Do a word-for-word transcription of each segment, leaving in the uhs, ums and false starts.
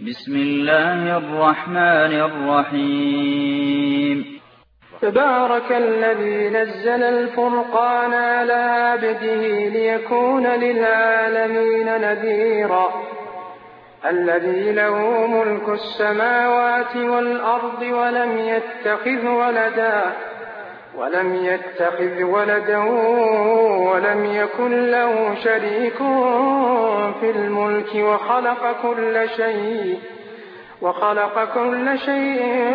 بسم الله الرحمن الرحيم. تبارك الذي نزل الفرقان على عبده ليكون للعالمين نذيرا. الذي له ملك السماوات والأرض ولم يتخذ ولدا ولم يتخذ ولدا ولم يكن له شريك في الملك وخلق كل شيء وخلق كل شيء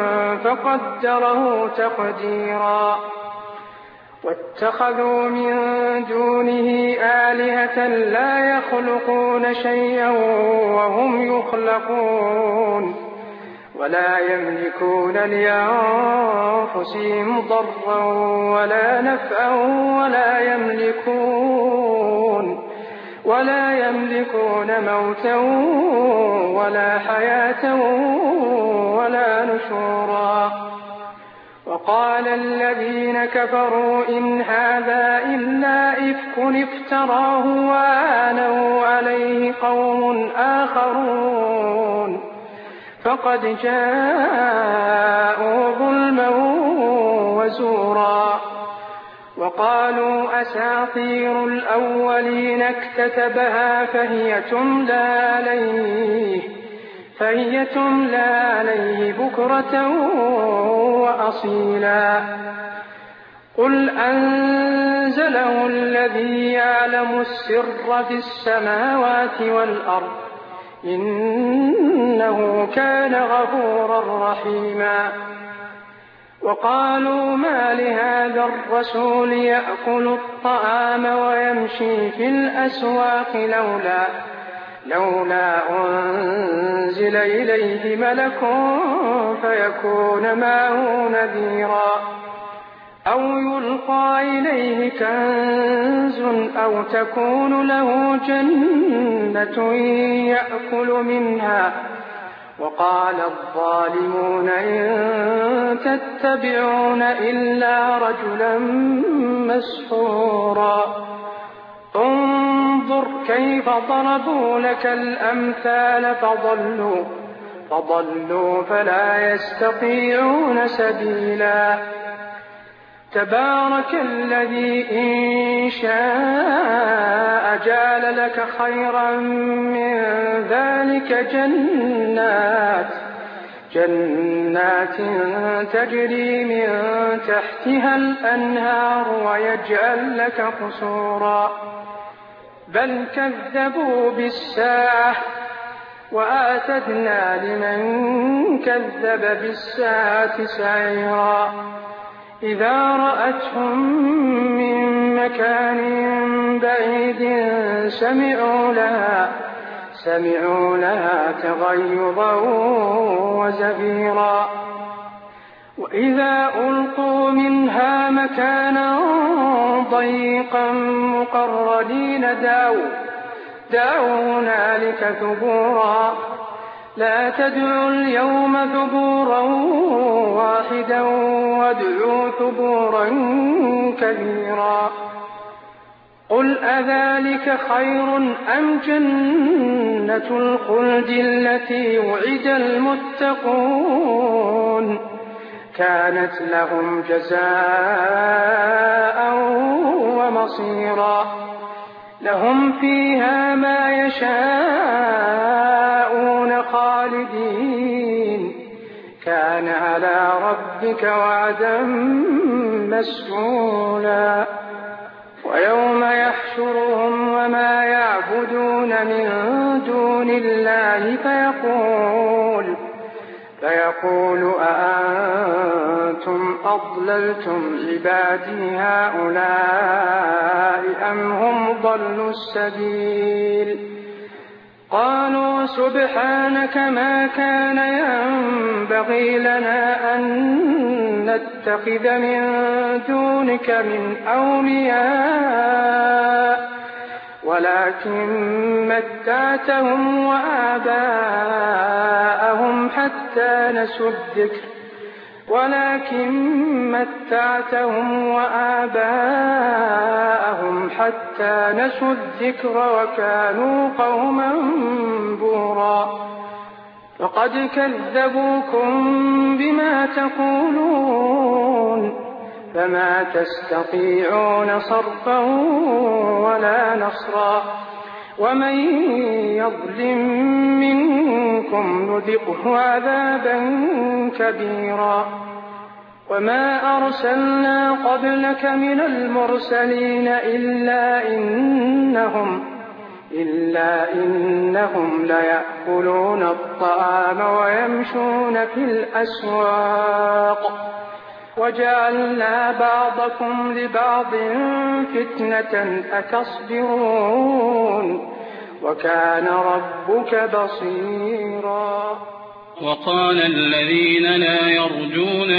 فقدره تقديرا. واتخذوا من دونه آلهة لا يخلقون شيئا وهم يخلقون ولا يملكون لأنفسهم ضرا ولا نفعا ولا يملكون ولا يملكون موتا ولا حياة ولا نشورا. وقال الذين كفروا إن هذا إلا إفك افتراه وآنوا عليه قوم آخرون فقد جاءوا ظلما وزورا. وقالوا أساطير الأولين اكتتبها فهي تملى عليه فهي تملى عليه بكرة وأصيلا. قل أنزله الذي يعلم السر في السماوات والأرض إنه كان غفورا رحيما. وقالوا ما لهذا الرسول يأكل الطعام ويمشي في الأسواق لولا لولا أنزل إليه ملك فيكون معه نذيرا أو يلقى إليه كنز أو تكون له جنة يأكل منها. وقال الظالمون إن تتبعون إلا رجلا مسحورا. انظر كيف ضربوا لك الأمثال فضلوا فضلوا فلا يستطيعون سبيلا. تبارك الذي إن شاء جعل لك خيرا من ذلك جنات جنات تجري من تحتها الأنهار ويجعل لك قصورا. بل كذبوا بالساعة وأعتدنا لمن كذب بالساعة سعيرا. إذا رأتهم من مكان بعيد سمعوا لها سمعوا لها تغيظا وزفيرا. وإذا ألقوا منها مكانا ضيقا مقرنين دعوا دعوا هنالك ثبورا. لا تدعوا اليوم ثبورا واحدا وادعوا ثبورا كثيرا. قل أذلك خير أم جنة الخلد التي وعد المتقون كانت لهم جزاء ومصيرا. لهم فيها ما يشاءون خالدين كان على ربك وعدا مسئولا. ويوم يحشرهم وما يعبدون من دون الله فيقول فيقول أأنتم أضللتم عبادي هؤلاء أم هم ضلوا السبيل. قالوا سبحانك ما كان ينبغي لنا أن نتخذ من دونك من أولياء ولكن متعتهم وآباءهم حتى نسوا الذكر ولكن متعتهم وآباءهم حتى نسوا الذكر وكانوا قوما بورا. وقد كذبوكم بما تقولون فما تستطيعون صرفا ولا نصرا ومن يظلم منكم نذقه عذابا كبيرا وما أرسلنا قبلك من المرسلين إلا إنهم إلا إنهم ليأكلون الطعام ويمشون في الأسواق وجعلنا بعضكم لبعض فتنة أتصبرون وكان ربك بصيرا. وقال الذين لا يرجون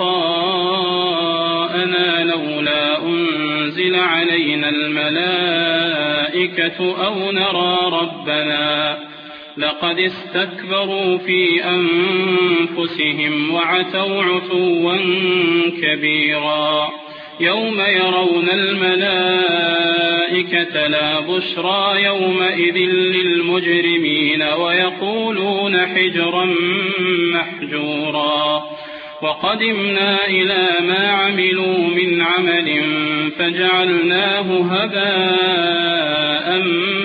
لقاءنا لولا أنزل علينا الملائكة أو نرى ربنا لقد استكبروا في أنفسهم وعتوا عتوا كبيرا يوم يرون الملائكة لا بشرى يومئذ للمجرمين ويقولون حجرا محجورا وقدمنا إلى ما عملوا من عمل فجعلناه هباء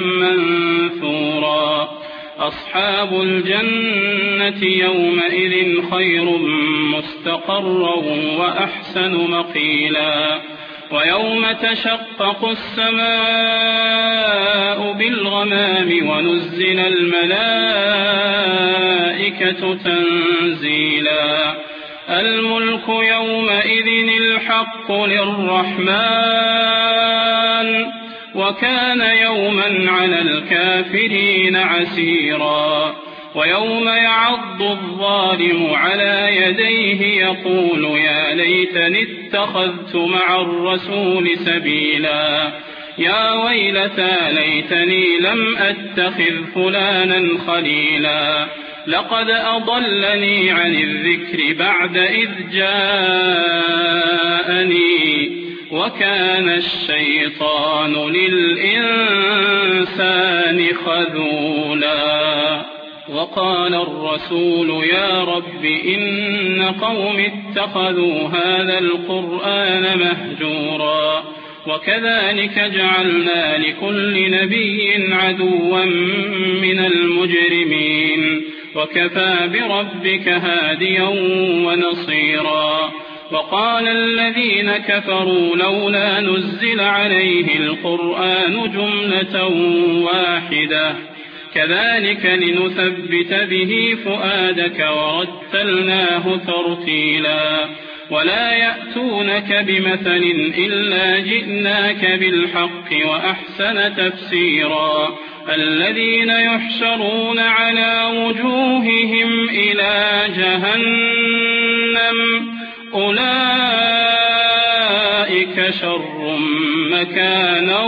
منثورا أصحاب الجنة يومئذ خير مستقرا وأحسن مقيلا ويوم تشقق السماء بالغمام ونزل الملائكة تنزيلا الملك يومئذ الحق للرحمن وكان يوما على الكافرين عسيرا ويوم يعض الظالم على يديه يقول يا ليتني اتخذت مع الرسول سبيلا يا ويلتى ليتني لم أتخذ فلانا خليلا لقد أضلني عن الذكر بعد إذ جاءني وكان الشيطان للإنسان خذولا وقال الرسول يا رب إن قوم اتخذوا هذا القرآن مهجورا وكذلك جعلنا لكل نبي عدوا من المجرمين وكفى بربك هاديا ونصيرا وقال الذين كفروا لولا نزل عليه القرآن جملة واحدة كذلك لنثبت به فؤادك ورتلناه ترتيلا ولا يأتونك بمثل إلا جئناك بالحق وأحسن تفسيرا الذين يحشرون على وجوههم إلى جهنم أولئك شر مكانا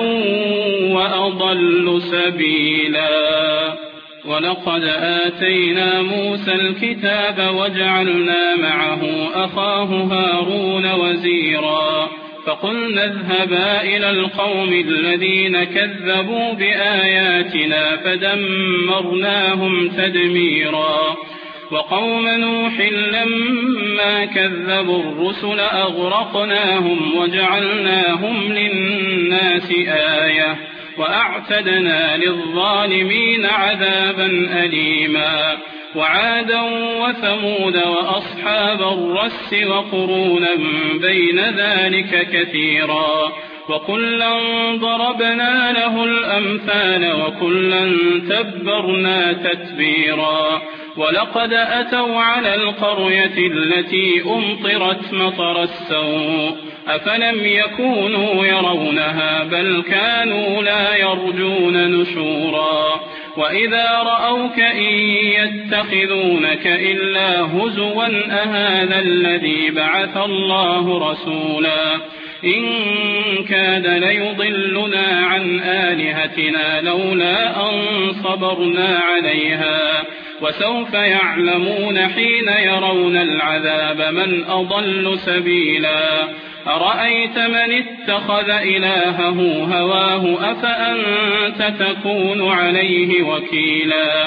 وأضل سبيلا ولقد آتينا موسى الكتاب وجعلنا معه أخاه هارون وزيرا فقلنا اذهبا إلى القوم الذين كذبوا بآياتنا فدمرناهم تدميرا وقوم نوح لما كذبوا الرسل أغرقناهم وجعلناهم للناس آية وأعتدنا للظالمين عذابا أليما وعادا وثمود وأصحاب الرس وقرونا بين ذلك كثيرا وكلا ضربنا له الأمثال وكلا تبرنا تتبيرا ولقد أتوا على القرية التي أمطرت مطر السوء أفلم يكونوا يرونها بل كانوا لا يرجون نشورا وإذا رأوك إن يتخذونك إلا هزوا أهذا الذي بعث الله رسولا إن كاد ليضلنا عن آلهتنا لولا أن صبرنا عليها وسوف يعلمون حين يرون العذاب من أضل سبيلا أرأيت من اتخذ إلهه هواه أفأنت تكون عليه وكيلا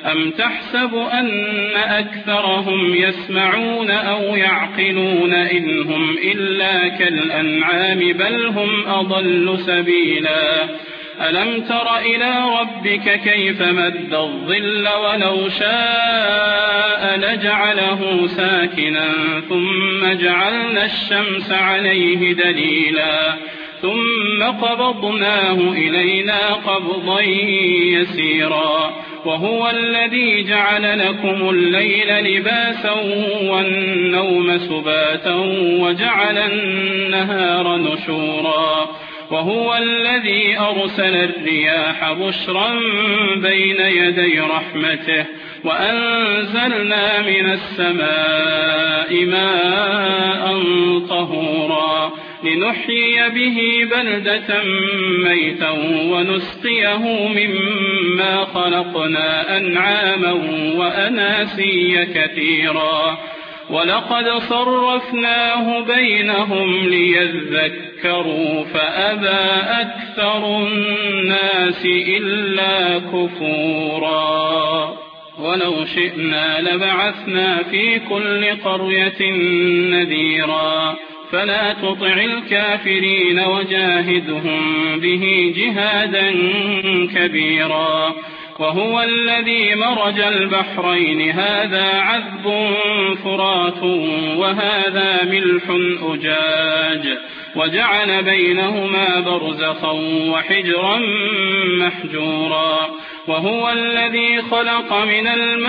أم تحسب أن أكثرهم يسمعون أو يعقلون إن هم إلا كالأنعام بل هم أضل سبيلا ألم تر إلى ربك كيف مد الظل ولو شاء لجعله ساكنا ثم جعلنا الشمس عليه دليلا ثم قبضناه إلينا قبضا يسيرا وهو الذي جعل لكم الليل لباسا والنوم سباتا وجعل النهار نشورا وهو الذي أرسل الرياح بشرا بين يدي رحمته وأنزلنا من السماء ماء طهورا لنحيي به بلدة ميتا ونسقيه مما خلقنا أنعاما وأناسيا كثيرا ولقد صرفناه بينهم ليذكروا فأبى أكثر الناس إلا كفورا ولو شئنا لبعثنا في كل قرية نذيرا فلا تطع الكافرين وجاهدهم به جهادا كبيرا وهو الذي مرج البحرين هذا عذب فرات وهذا ملح أجاج وجعل بينهما برزخا وحجرا محجورا وهو الذي خلق من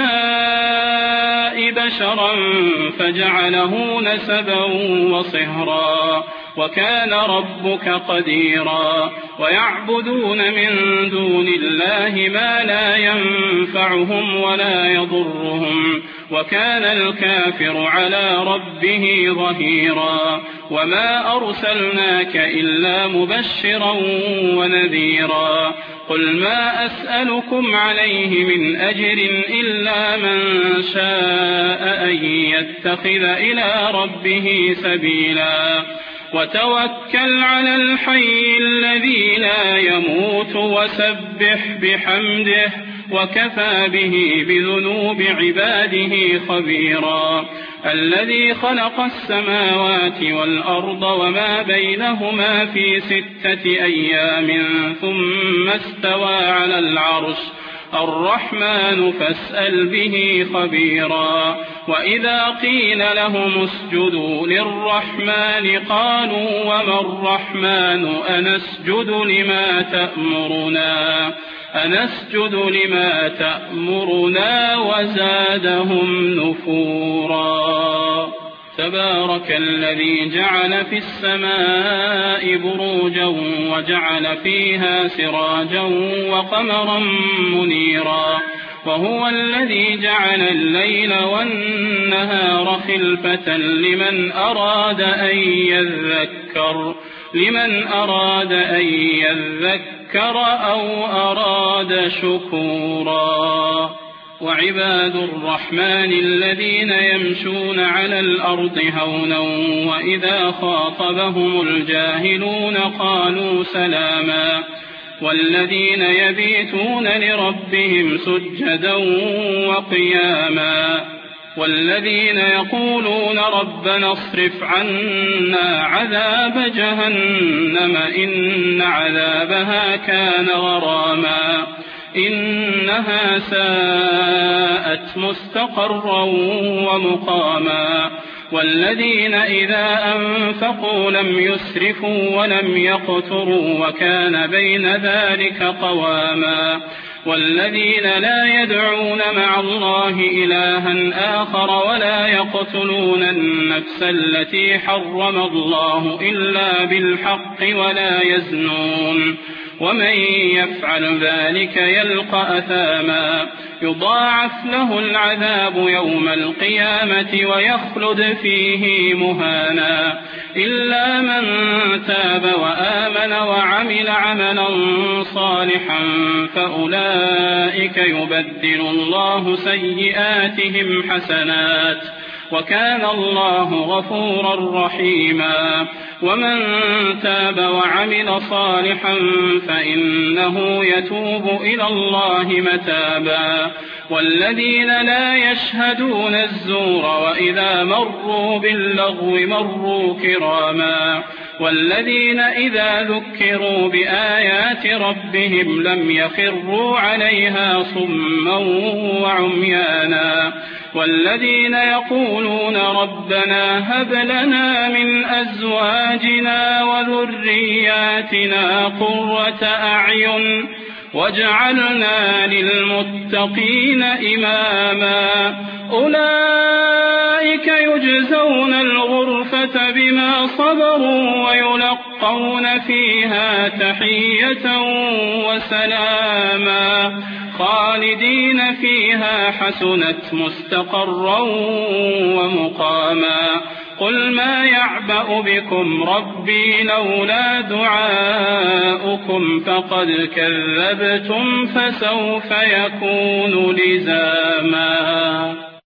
الماء بشرا فجعله نسبا وصهرا وكان ربك قديرا ويعبدون من دون الله ما لا ينفعهم ولا يضرهم وكان الكافر على ربه ظهيرا وما أرسلناك إلا مبشرا ونذيرا قل ما أسألكم عليه من أجر إلا من شاء أن يتخذ إلى ربه سبيلا وتوكل على الحي الذي لا يموت وسبح بحمده وكفى به بذنوب عباده خبيرا الذي خلق السماوات والأرض وما بينهما في ستة أيام ثم استوى على العرش الرحمن فاسأل به خبيرا وإذا قيل لهم اسجدوا للرحمن قالوا وما الرحمن أنسجد لما تأمرنا أنسجد لما تأمرنا وزادهم نفورا تبارك الذي جعل في السماء بروجا وجعل فيها سراجا وقمرا منيرا وهو الذي جعل الليل والنهار خلفة لمن أراد أن يذكر لمن أراد أن يذكر أو أراد شكورا وعباد الرحمن الذين يمشون على الأرض هونا وإذا خاطبهم الجاهلون قالوا سلاما والذين يبيتون لربهم سجدا وقياما والذين يقولون ربنا اصرف عنا عذاب جهنم إن عذابها كان غراما إنها ساءت مستقرا ومقاما والذين إذا أنفقوا لم يسرفوا ولم يقتروا وكان بين ذلك قواما والذين لا يدعون مع الله إلها آخر ولا يقتلون النفس التي حرم الله إلا بالحق ولا يزنون ومن يفعل ذلك يلقى أثاما يضاعف له العذاب يوم القيامة ويخلد فيه مهانا إلا من تاب وآمن وعمل عملا صالحا فأولئك يبدل الله سيئاتهم حسنات وكان الله غفورا رحيما ومن تاب وعمل صالحا فإنه يتوب إلى الله متابا والذين لا يشهدون الزور وإذا مروا باللغو مروا كراما والذين إذا ذكروا بآيات ربهم لم يخروا عليها صما وعميانا والذين يقولون ربنا هب لنا من أزواجنا وذرياتنا قرة أعين واجعلنا للمتقين إماما أولئك يجزون الغرفة بما صبروا ويلقون فيها تحية وسلاما خالدين فيها حسنت مستقرا ومقاما قل ما يعبأ بكم ربي لولا دعاؤكم فقد كذبتم فسوف يكون لزاما.